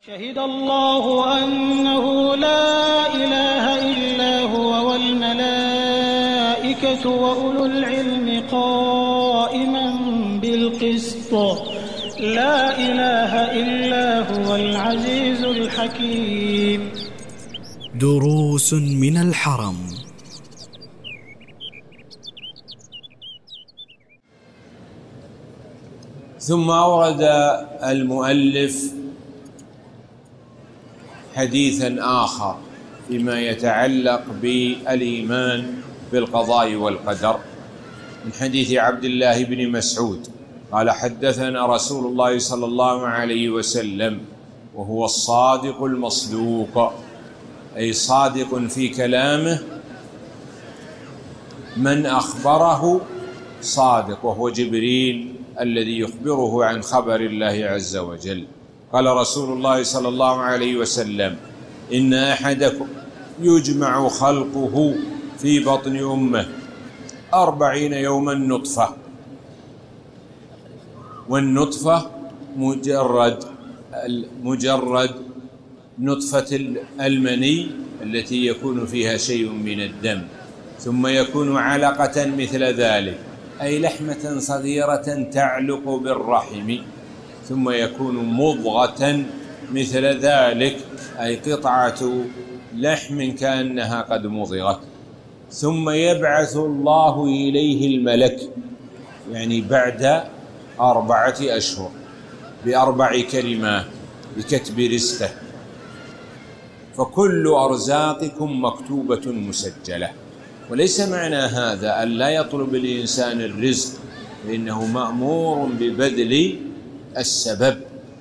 شهد الله أنه لا إله إلا هو والملائكة وأولو العلم قائما بالقسط لا إله إلا هو العزيز الحكيم. دروس من الحرم. ثم أورد المؤلف حديثا آخر فيما يتعلق بالإيمان بالقضاء والقدر، من حديث عبد الله بن مسعود قال: حدثنا رسول الله صلى الله عليه وسلم وهو الصادق المصدوق، أي صادق في كلامه، من أخبره صادق، وهو جبريل الذي يخبره عن خبر الله عز وجل. قال رسول الله صلى الله عليه وسلم: إن أحدكم يجمع خلقه في بطن أمه 40 يوما نطفة، والنطفة مجرد نطفة المني التي يكون فيها شيء من الدم، ثم يكون علقة مثل ذلك، أي لحمة صغيرة تعلق بالرحم، ثم يكون مضغة مثل ذلك، أي قطعة لحم كأنها قد مضغت، ثم يبعث الله إليه الملك، يعني بعد 4 أشهر، ب4 كلمات بكتب رزقه، فكل أرزاقكم مكتوبة مسجلة. وليس معنى هذا أن لا يطلب الإنسان الرزق، فإنه مأمور ببذل السبب،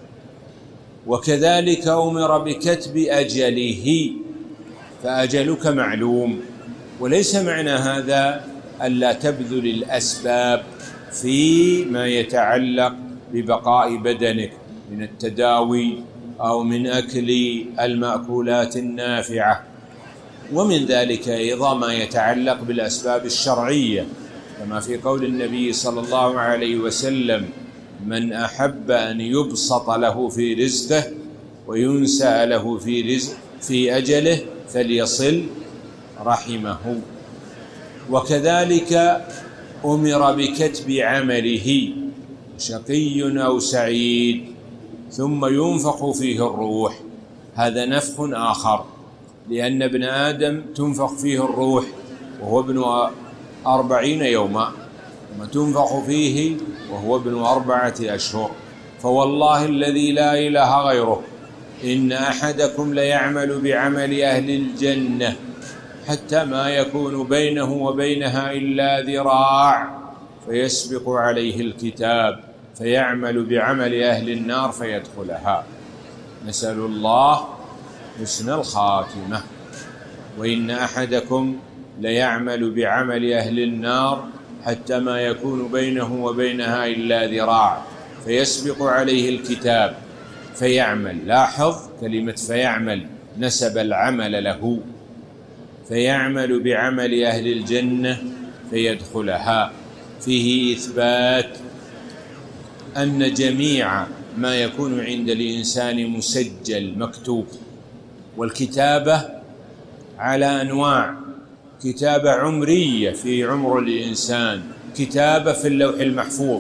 وكذلك أمر بكتب أجله، فأجلك معلوم. وليس معنى هذا ألا تبذل الأسباب فيما يتعلق ببقاء بدنك من التداوي أو من أكل المأكولات النافعة، ومن ذلك أيضا ما يتعلق بالأسباب الشرعية، كما في قول النبي صلى الله عليه وسلم: من أحب أن يبسط له في رزقه وينسى له في أجله فليصل رحمه. وكذلك أمر بكتب عمله، شقي أو سعيد، ثم ينفخ فيه الروح، هذا نفخ آخر، لأن ابن آدم تنفخ فيه الروح وهو ابن 40 يوما، ثم تنفخ فيه وهو ابن 4 أشهر. فوالله الذي لا إله غيره إن أحدكم ليعمل بعمل أهل الجنة حتى ما يكون بينه وبينها إلا ذراع، فيسبق عليه الكتاب فيعمل بعمل أهل النار فيدخلها. نسأل الله حسن الخاتمة. وإن أحدكم ليعمل بعمل أهل النار حتى ما يكون بينه وبينها إلا ذراع، فيسبق عليه الكتاب فيعمل. لاحظ كلمة فيعمل، نسب العمل له، فيعمل بعمل أهل الجنة فيدخلها. فيه إثبات أن جميع ما يكون عند الإنسان مسجل مكتوب، والكتابة على أنواع: كتابة عمرية في عمر الإنسان، كتابة في اللوح المحفوظ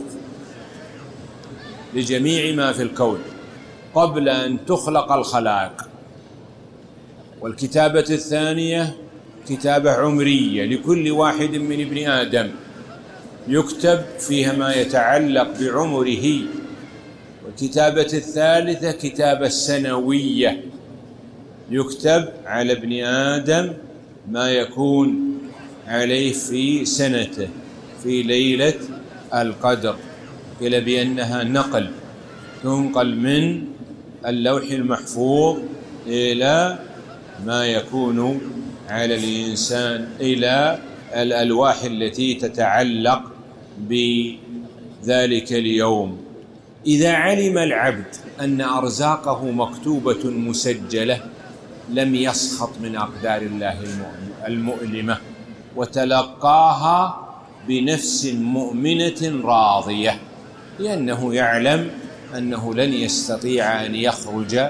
لجميع ما في الكون قبل أن تخلق الخلائق، والكتابة الثانية كتابة عمرية لكل واحد من ابن آدم، يكتب فيها ما يتعلق بعمره. والكتابة الثالثة كتابة سنوية، يكتب على ابن آدم ما يكون عليه في سنته في ليلة القدر، قيل بأنها نقل، تنقل من اللوح المحفوظ إلى ما يكون على الإنسان، إلى الألواح التي تتعلق بذلك اليوم. إذا علم العبد أن أرزاقه مكتوبة مسجلة لم يسخط من أقدار الله المؤلمة، وتلقاها بنفس مؤمنة راضية، لأنه يعلم أنه لن يستطيع أن يخرج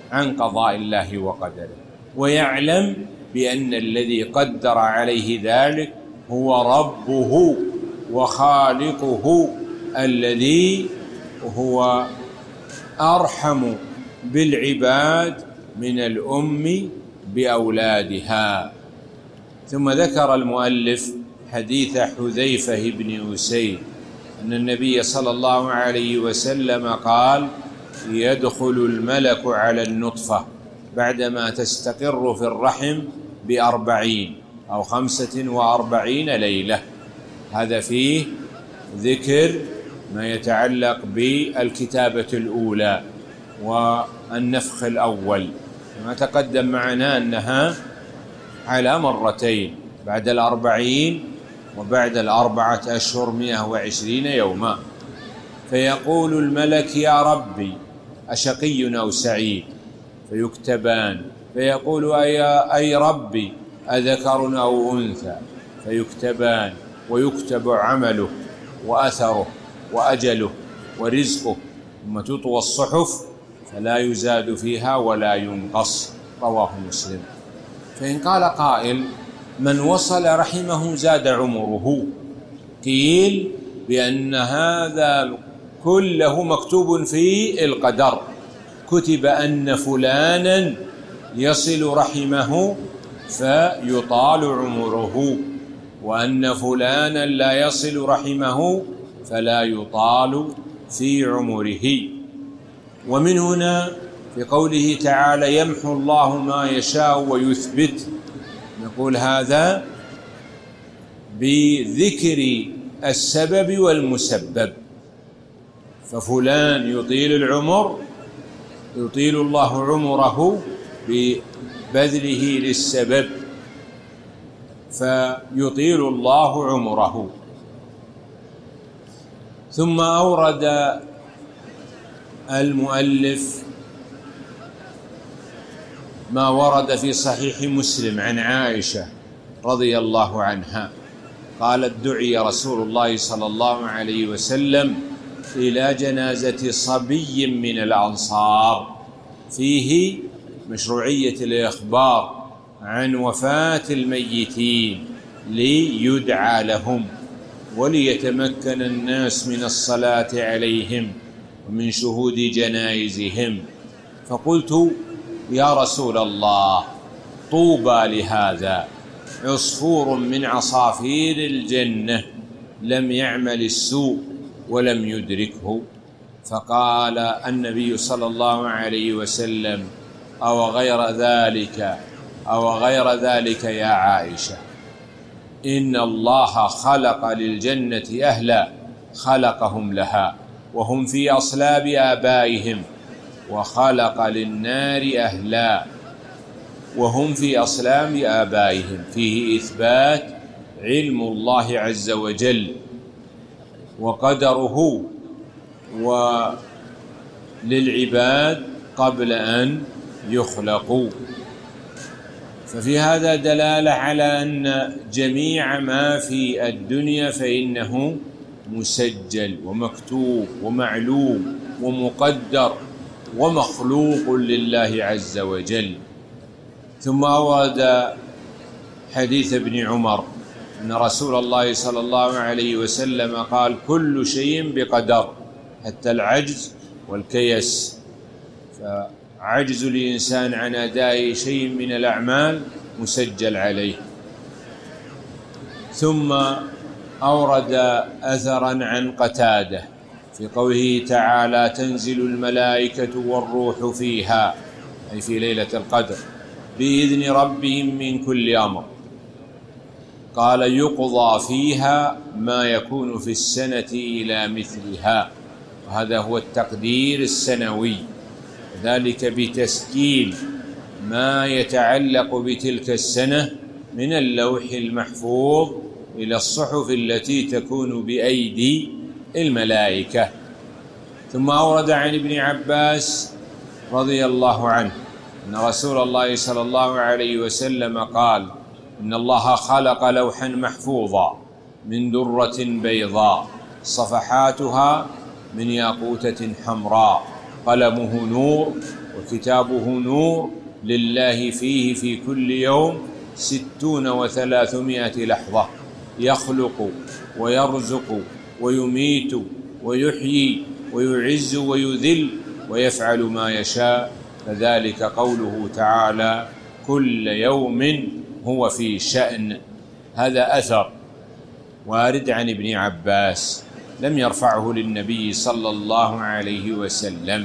عن قضاء الله وقدره، ويعلم بأن الذي قدر عليه ذلك هو ربه وخالقه الذي هو أرحم بالعباد من الأم بأولادها. ثم ذكر المؤلف حديث حذيفة بن أسيد أن النبي صلى الله عليه وسلم قال: يدخل الملك على النطفة بعدما تستقر في الرحم ب40 أو 45 ليلة. هذا فيه ذكر ما يتعلق بالكتابة الأولى والنفخ الأول، كما تقدم معنا أنها على مرتين، بعد 40 وبعد 4 أشهر 120 يوما. فيقول الملك: يا ربي أشقي أو سعيد؟ فيكتبان. فيقول: أي ربي أذكر أو أنثى؟ فيكتبان، ويكتب عمله وأثره وأجله ورزقه، ثم تطوى الصحف فلا يزاد فيها ولا ينقص. رواه مسلم. فإن قال قائل: من وصل رحمه زاد عمره، قيل بأن هذا كله مكتوب في القدر، كتب أن فلانا يصل رحمه فيطال عمره، وأن فلانا لا يصل رحمه فلا يطال في عمره. ومن هنا في قوله تعالى: يمحو الله ما يشاء ويثبت، نقول هذا بذكر السبب والمسبب. ففلان يطيل العمر، يطيل الله عمره ببذله للسبب فيطيل الله عمره. ثم أورد المؤلف ما ورد في صحيح مسلم عن عائشة رضي الله عنها قالت: دعي رسول الله صلى الله عليه وسلم إلى جنازة صبي من الأنصار، فيه مشروعية الإخبار عن وفاة الميتين ليدعى لهم وليتمكن الناس من الصلاة عليهم ومن شهود جنائزهم. فقلت: يا رسول الله، طوبى لهذا، عصفور من عصافير الجنة لم يعمل السوء ولم يدركه. فقال النبي صلى الله عليه وسلم: أو غير ذلك يا عائشة، إن الله خلق للجنة أهلا خلقهم لها وهم في أصلاب آبائهم، وخلق للنار أهلا وهم في أصلاب آبائهم. فيه إثبات علم الله عز وجل وقدره وللعباد قبل أن يخلقوا. ففي هذا دلالة على أن جميع ما في الدنيا فإنه مسجل ومكتوب ومعلوم ومقدر ومخلوق لله عز وجل. ثم أورد حديث ابن عمر أن رسول الله صلى الله عليه وسلم قال: كل شيء بقدر حتى العجز والكيس. فعجز الإنسان عن أداء شيء من الأعمال مسجل عليه. ثم أورد أثرا عن قتادة في قوله تعالى: تنزل الملائكة والروح فيها، أي في ليلة القدر، بإذن ربهم من كل أمر. قال: يقضى فيها ما يكون في السنة إلى مثلها. وهذا هو التقدير السنوي، ذلك بتسجيل ما يتعلق بتلك السنة من اللوح المحفوظ إلى الصحف التي تكون بأيدي الملائكة. ثم أورد عن ابن عباس رضي الله عنه أن رسول الله صلى الله عليه وسلم قال: إن الله خلق لوحا محفوظا من درة بيضاء صفحاتها من ياقوتة حمراء، قلمه نور وكتابه نور لله فيه في كل يوم 60 و300 لحظة، يخلق ويرزق ويميت ويحيي ويعز ويذل ويفعل ما يشاء. فذلك قوله تعالى: كل يوم هو في شأن. هذا أثر وارد عن ابن عباس، لم يرفعه للنبي صلى الله عليه وسلم.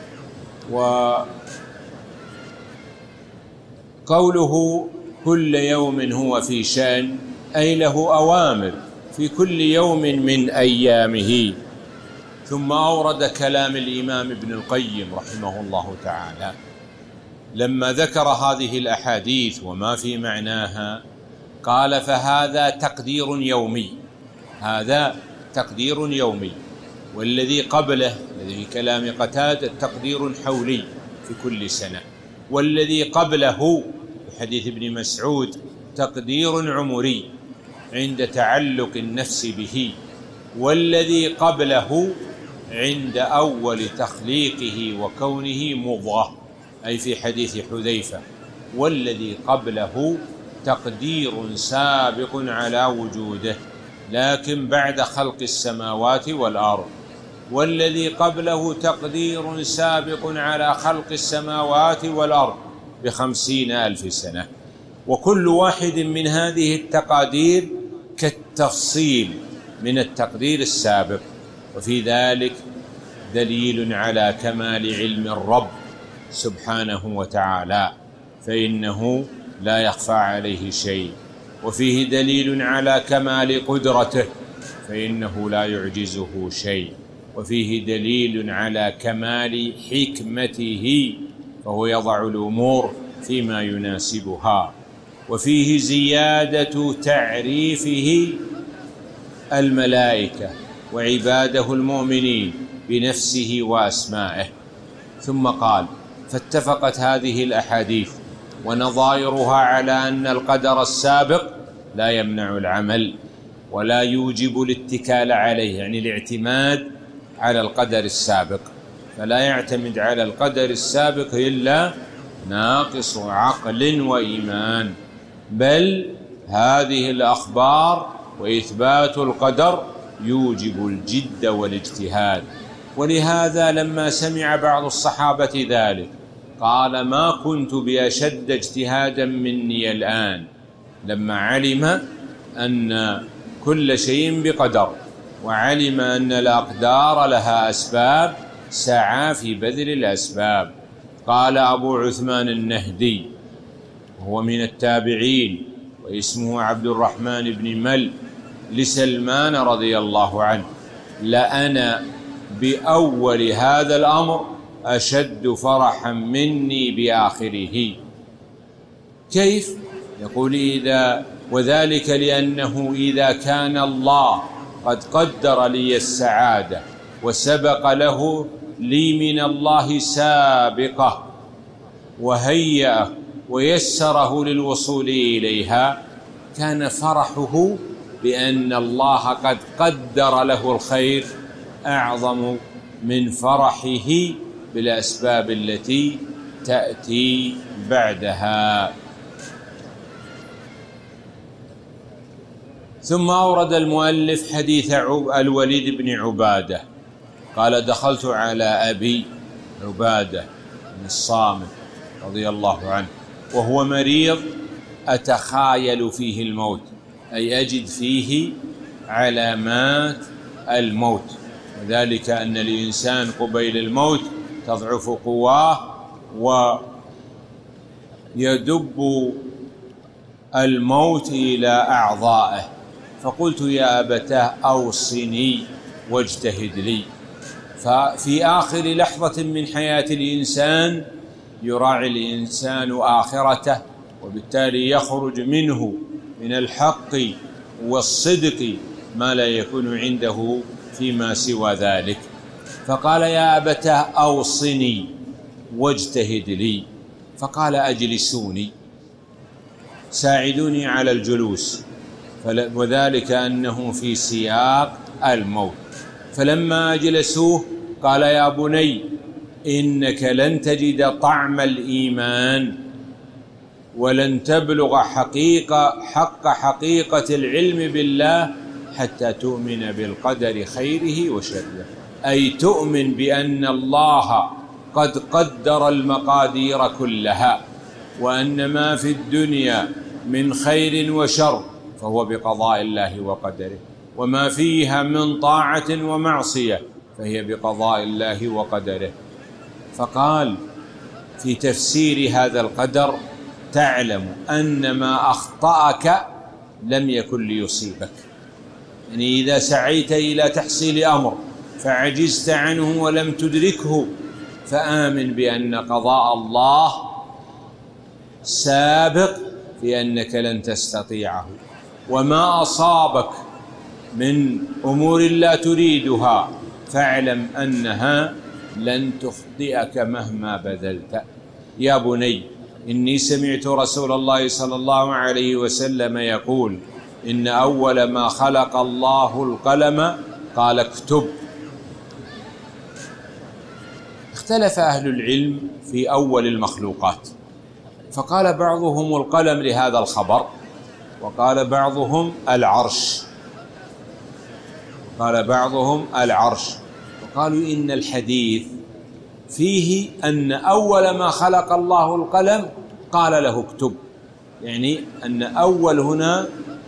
وقوله كل يوم هو في شأن أي له أوامر في كل يوم من أيامه. ثم أورد كلام الإمام ابن القيم رحمه الله تعالى لما ذكر هذه الأحاديث وما في معناها، قال: فهذا تقدير يومي، هذا تقدير يومي، والذي قبله الذي في كلام قتادة تقدير حولي في كل سنة، والذي قبله في حديث ابن مسعود تقدير عمري عند تعلق النفس به، والذي قبله عند أول تخليقه وكونه مضغة، أي في حديث حذيفة، والذي قبله تقدير سابق على وجوده لكن بعد خلق السماوات والأرض، والذي قبله تقدير سابق على خلق السماوات والأرض ب50,000 سنة. وكل واحد من هذه التقادير كالتفصيل من التقدير السابق، وفي ذلك دليل على كمال علم الرب سبحانه وتعالى، فإنه لا يخفى عليه شيء، وفيه دليل على كمال قدرته فإنه لا يعجزه شيء، وفيه دليل على كمال حكمته فهو يضع الأمور فيما يناسبها، وفيه زيادة تعريفه الملائكة وعباده المؤمنين بنفسه وأسمائه. ثم قال: فاتفقت هذه الأحاديث ونظائرها على أن القدر السابق لا يمنع العمل ولا يوجب الاتكال عليه، يعني الاعتماد على القدر السابق، فلا يعتمد على القدر السابق إلا ناقص عقل وإيمان، بل هذه الأخبار وإثبات القدر يوجب الجد والاجتهاد. ولهذا لما سمع بعض الصحابة ذلك قال: ما كنت بأشد اجتهادا مني الآن، لما علم أن كل شيء بقدر وعلم أن الأقدار لها أسباب سعى في بذل الأسباب. قال أبو عثمان النهدي وهو من التابعين واسمه عبد الرحمن بن مل لسلمان رضي الله عنه: لأنا بأول هذا الأمر أشد فرحا مني بآخره. كيف؟ يقول: وذلك لأنه إذا كان الله قد قدر لي السعادة وسبق له لي من الله سابقة وهيأه ويسره للوصول إليها، كان فرحه بأن الله قد قدر له الخير أعظم من فرحه بالأسباب التي تأتي بعدها. ثم أورد المؤلف حديث الوليد بن عبادة قال: دخلت على أبي عبادة بن الصامت رضي الله عنه وهو مريض أتخايل فيه الموت، أي أجد فيه علامات الموت، وذلك أن الإنسان قبيل الموت تضعف قواه ويدب الموت إلى أعضائه. فقلت: يا أبتاه أوصني واجتهد لي. ففي آخر لحظة من حياة الإنسان يراعي الإنسان آخرته، وبالتالي يخرج منه من الحق والصدق ما لا يكون عنده فيما سوى ذلك. فقال: يا أبتاه أوصني واجتهد لي. فقال: أجلسوني، ساعدوني على الجلوس، وذلك أنه في سياق الموت. فلما أجلسوه قال: يا بني إنك لن تجد طعم الإيمان ولن تبلغ حق حقيقة العلم بالله حتى تؤمن بالقدر خيره وشره، أي تؤمن بأن الله قد قدر المقادير كلها، وأن ما في الدنيا من خير وشر فهو بقضاء الله وقدره، وما فيها من طاعة ومعصية فهي بقضاء الله وقدره. فقال في تفسير هذا القدر: تعلم أن ما أخطأك لم يكن ليصيبك. يعني إذا سعيت إلى تحصيل أمر فعجزت عنه ولم تدركه، فآمن بأن قضاء الله سابق في أنك لن تستطيعه، وما أصابك من أمور لا تريدها فاعلم أنها لن تخطئك مهما بذلت. يا بني إني سمعت رسول الله صلى الله عليه وسلم يقول: إن أول ما خلق الله القلم قال اكتب. اختلف أهل العلم في أول المخلوقات، فقال بعضهم القلم لهذا الخبر، وقال بعضهم العرش، وقالوا إن الحديث فيه أن أول ما خلق الله القلم قال له اكتب، يعني أن أول هنا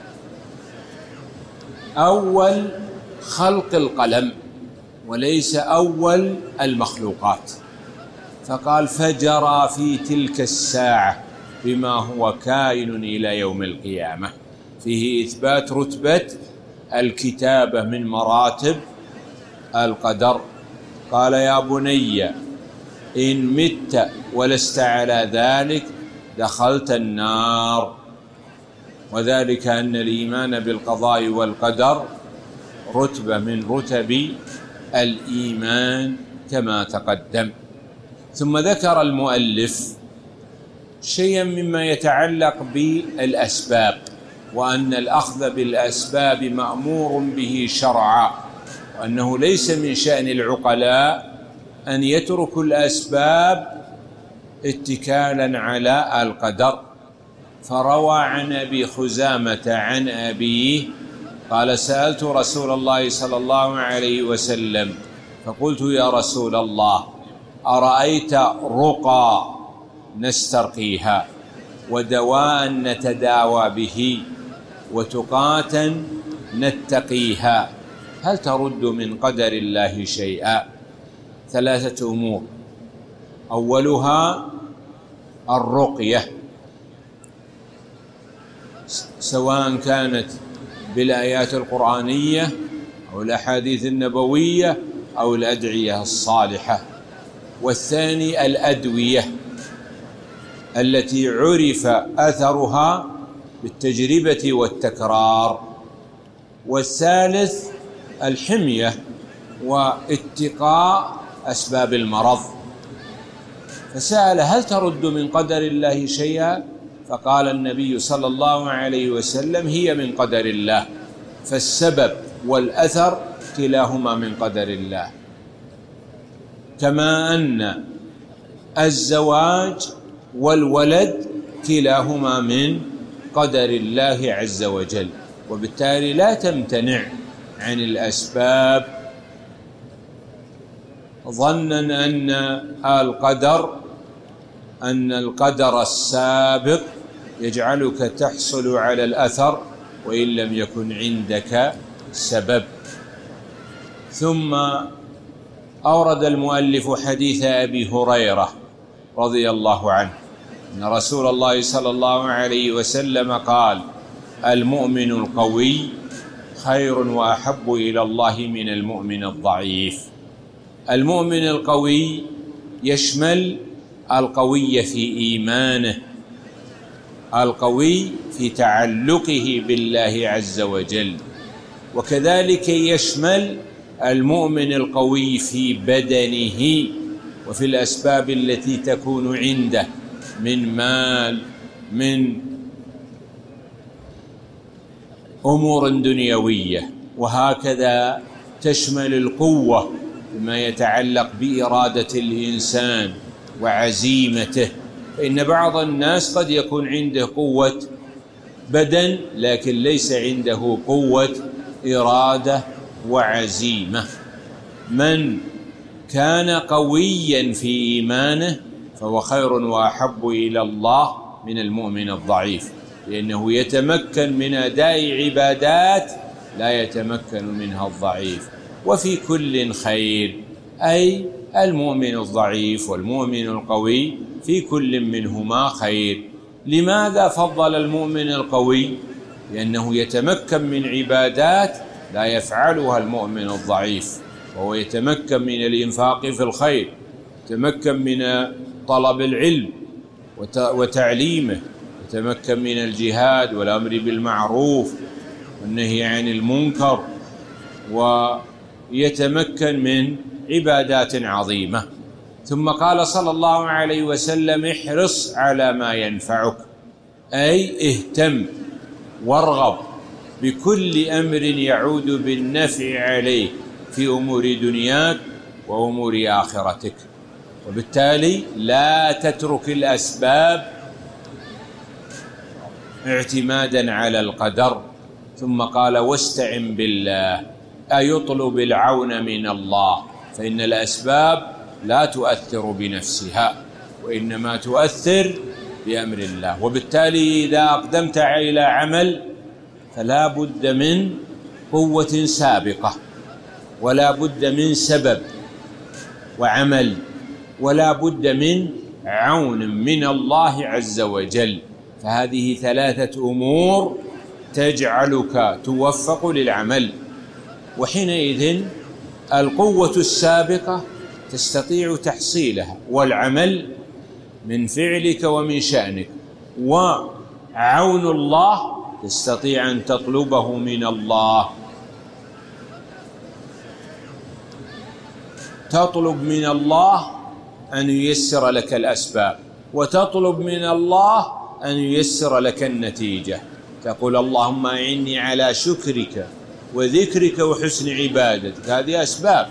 أول خلق القلم وليس أول المخلوقات. فقال: فجرى في تلك الساعة بما هو كائن إلى يوم القيامة، فيه إثبات رتبة الكتابة من مراتب القدر. قال: يا بني إن مت ولست على ذلك دخلت النار، وذلك أن الإيمان بالقضاء والقدر رتبة من رتب الإيمان كما تقدم. ثم ذكر المؤلف شيئا مما يتعلق بالأسباب، وأن الأخذ بالأسباب مأمور به شرعا، وأنه ليس من شأن العقلاء أن يتركوا الأسباب اتكالا على القدر. فروى عن أبي خزامة عن أبيه قال: سألت رسول الله صلى الله عليه وسلم فقلت: يا رسول الله، أرأيت رقى نسترقيها، ودواء نتداوى به، وتقاة نتقيها، هل ترد من قدر الله شيئا؟ 3 أمور: أولها الرقية، سواء كانت بالآيات القرآنية أو الأحاديث النبوية أو الأدعية الصالحة. والثاني الأدوية التي عرف أثرها بالتجربة والتكرار. والثالث الحمية واتقاء أسباب المرض. فسأل: هل ترد من قدر الله شيئا؟ فقال النبي صلى الله عليه وسلم: هي من قدر الله، فالسبب والأثر كلاهما من قدر الله، كما أن الزواج والولد كلاهما من قدر الله عز وجل، وبالتالي لا تمتنع عن الأسباب ظنا أن القدر السابق يجعلك تحصل على الأثر وإن لم يكن عندك سبب. ثم أورد المؤلف حديث أبي هريرة رضي الله عنه أن رسول الله صلى الله عليه وسلم قال: المؤمن القوي خير وأحب إلى الله من المؤمن الضعيف. المؤمن القوي يشمل القوي في إيمانه، القوي في تعلقه بالله عز وجل، وكذلك يشمل المؤمن القوي في بدنه وفي الأسباب التي تكون عنده من مال، من أمور دنيوية، وهكذا تشمل القوة فيما يتعلق بإرادة الإنسان وعزيمته، فإن بعض الناس قد يكون عنده قوة بدن لكن ليس عنده قوة إرادة وعزيمة. من كان قويا في إيمانه فهو خير وأحب إلى الله من المؤمن الضعيف، لأنه يتمكن من أداء عبادات لا يتمكن منها الضعيف. وفي كل خير، أي المؤمن الضعيف والمؤمن القوي في كل منهما خير. لماذا فضل المؤمن القوي؟ لأنه يتمكن من عبادات لا يفعلها المؤمن الضعيف، وهو يتمكن من الإنفاق في الخير، يتمكن من طلب العلم وتعليمه، يتمكن من الجهاد والأمر بالمعروف والنهي عن المنكر، ويتمكن من عبادات عظيمة. ثم قال صلى الله عليه وسلم: احرص على ما ينفعك، أي اهتم وارغب بكل أمر يعود بالنفع عليك في أمور دنياك وأمور آخرتك. وبالتالي لا تترك الأسباب اعتمادا على القدر. ثم قال: واستعن بالله، أي اطلب العون من الله، فإن الأسباب لا تؤثر بنفسها وإنما تؤثر بأمر الله. وبالتالي إذا أقدمت إلى عمل فلا بد من قوة سابقة، ولا بد من سبب وعمل، ولا بد من عون من الله عز وجل. فهذه ثلاثة أمور تجعلك توفق للعمل. وحينئذ القوة السابقة تستطيع تحصيلها، والعمل من فعلك ومن شأنك، وعون الله تستطيع أن تطلبه من الله. تطلب من الله أن ييسر لك الأسباب، وتطلب من الله أن ييسر لك النتيجة. تقول: اللهم أعني على شكرك وذكرك وحسن عبادتك، هذه أسباب.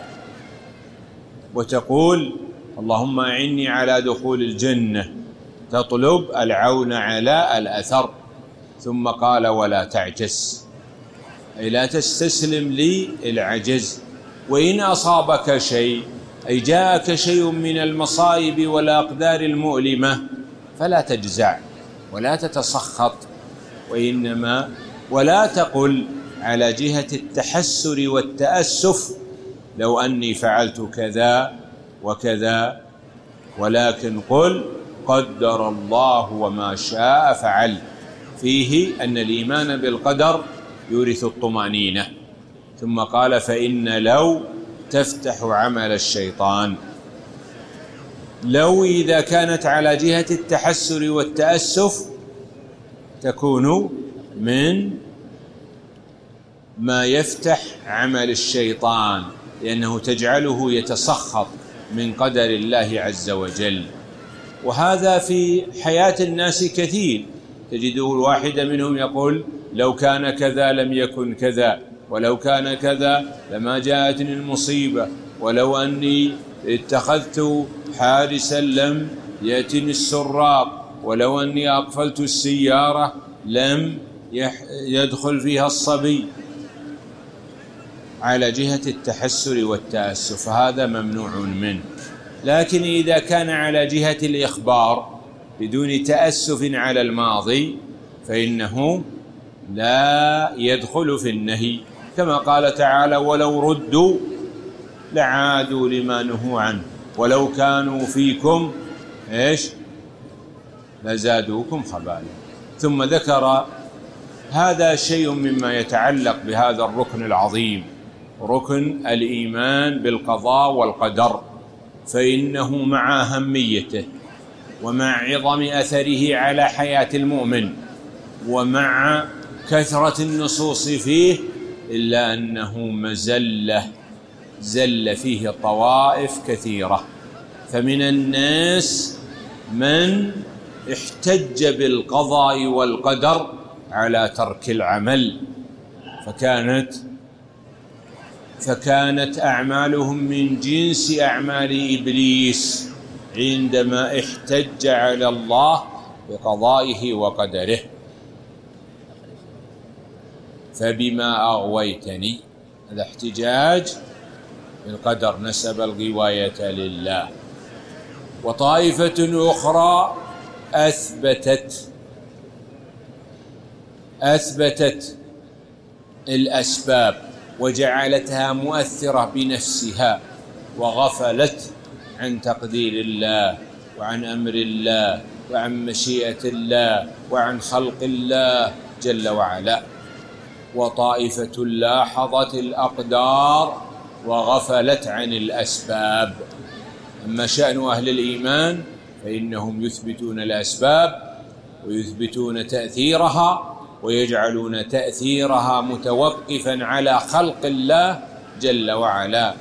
وتقول: اللهم أعني على دخول الجنة، تطلب العون على الأثر. ثم قال: ولا تعجز، أي لا تستسلم للعجز. وإن أصابك شيء، أي جاءك شيء من المصائب والأقدار المؤلمة، فلا تجزع ولا تتسخط، ولا تقل على جهة التحسر والتأسف لو أني فعلت كذا وكذا، ولكن قل: قدر الله وما شاء فعل. فيه أن الإيمان بالقدر يورث الطمأنينة. ثم قال: فإن لو تفتح عمل الشيطان. لو إذا كانت على جهة التحسر والتأسف تكون من ما يفتح عمل الشيطان، لأنه تجعله يتسخط من قدر الله عز وجل. وهذا في حياة الناس كثير، تجده الواحد منهم يقول: لو كان كذا لم يكن كذا، ولو كان كذا لما جاءتني المصيبة، ولو أني اتخذت حارسا لم يأتني السراق، ولو أني أقفلت السيارة لم يدخل فيها الصبي. على جهة التحسر والتأسف هذا ممنوع منه. لكن إذا كان على جهة الإخبار بدون تأسف على الماضي فإنه لا يدخل في النهي، كما قال تعالى: ولو ردوا لعادوا لما نهوا عنه ولو كانوا فيكم لزادوكم خبالا. ثم ذكر هذا شيء مما يتعلق بهذا الركن العظيم، ركن الإيمان بالقضاء والقدر، فإنه مع أهميته ومع عظم أثره على حياة المؤمن ومع كثرة النصوص فيه، إلا أنه زل فيه طوائف كثيرة. فمن الناس من احتج بالقضاء والقدر على ترك العمل، فكانت فكانت أعمالهم من جنس أعمال إبليس عندما احتج على الله بقضائه وقدره. فبما أغويتني، هذا احتجاج بالقدر، نسب الغواية لله. وطائفة أخرى أثبتت الأسباب وجعلتها مؤثرة بنفسها، وغفلت عن تقدير الله وعن أمر الله وعن مشيئة الله وعن خلق الله جل وعلا. وطائفة لاحظت الأقدار وغفلت عن الأسباب. أما شأن أهل الإيمان فإنهم يثبتون الأسباب ويثبتون تأثيرها، ويجعلون تأثيرها متوقفا على خلق الله جل وعلا.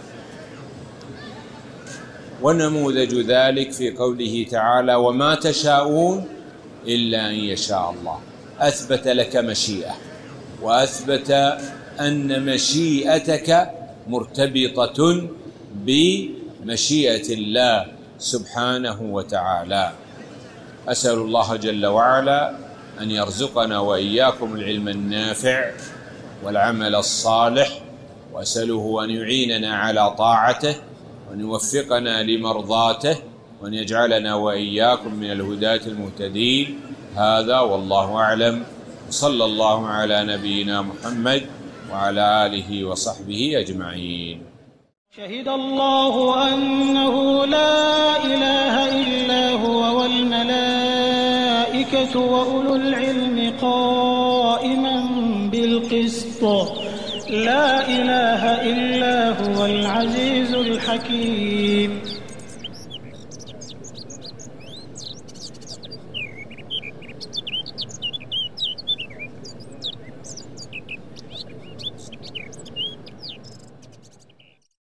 ونموذج ذلك في قوله تعالى: وما تشاءون إلا أن يشاء الله. أثبت لك مشيئة، وأثبت أن مشيئتك مرتبطة بمشيئة الله سبحانه وتعالى. أسأل الله جل وعلا أن يرزقنا وإياكم العلم النافع والعمل الصالح، وأسأله أن يعيننا على طاعته، وأن يوفقنا لمرضاته، وأن يجعلنا وإياكم من الهداة المهتدين. هذا والله أعلم، وصلى الله على نبينا محمد وعلى آله وصحبه أجمعين. شهد الله أنه لا إله إلا هو والملائكة وأولو العلم قائما بالقسط، لا إله إلا هو العزيز الحكيم.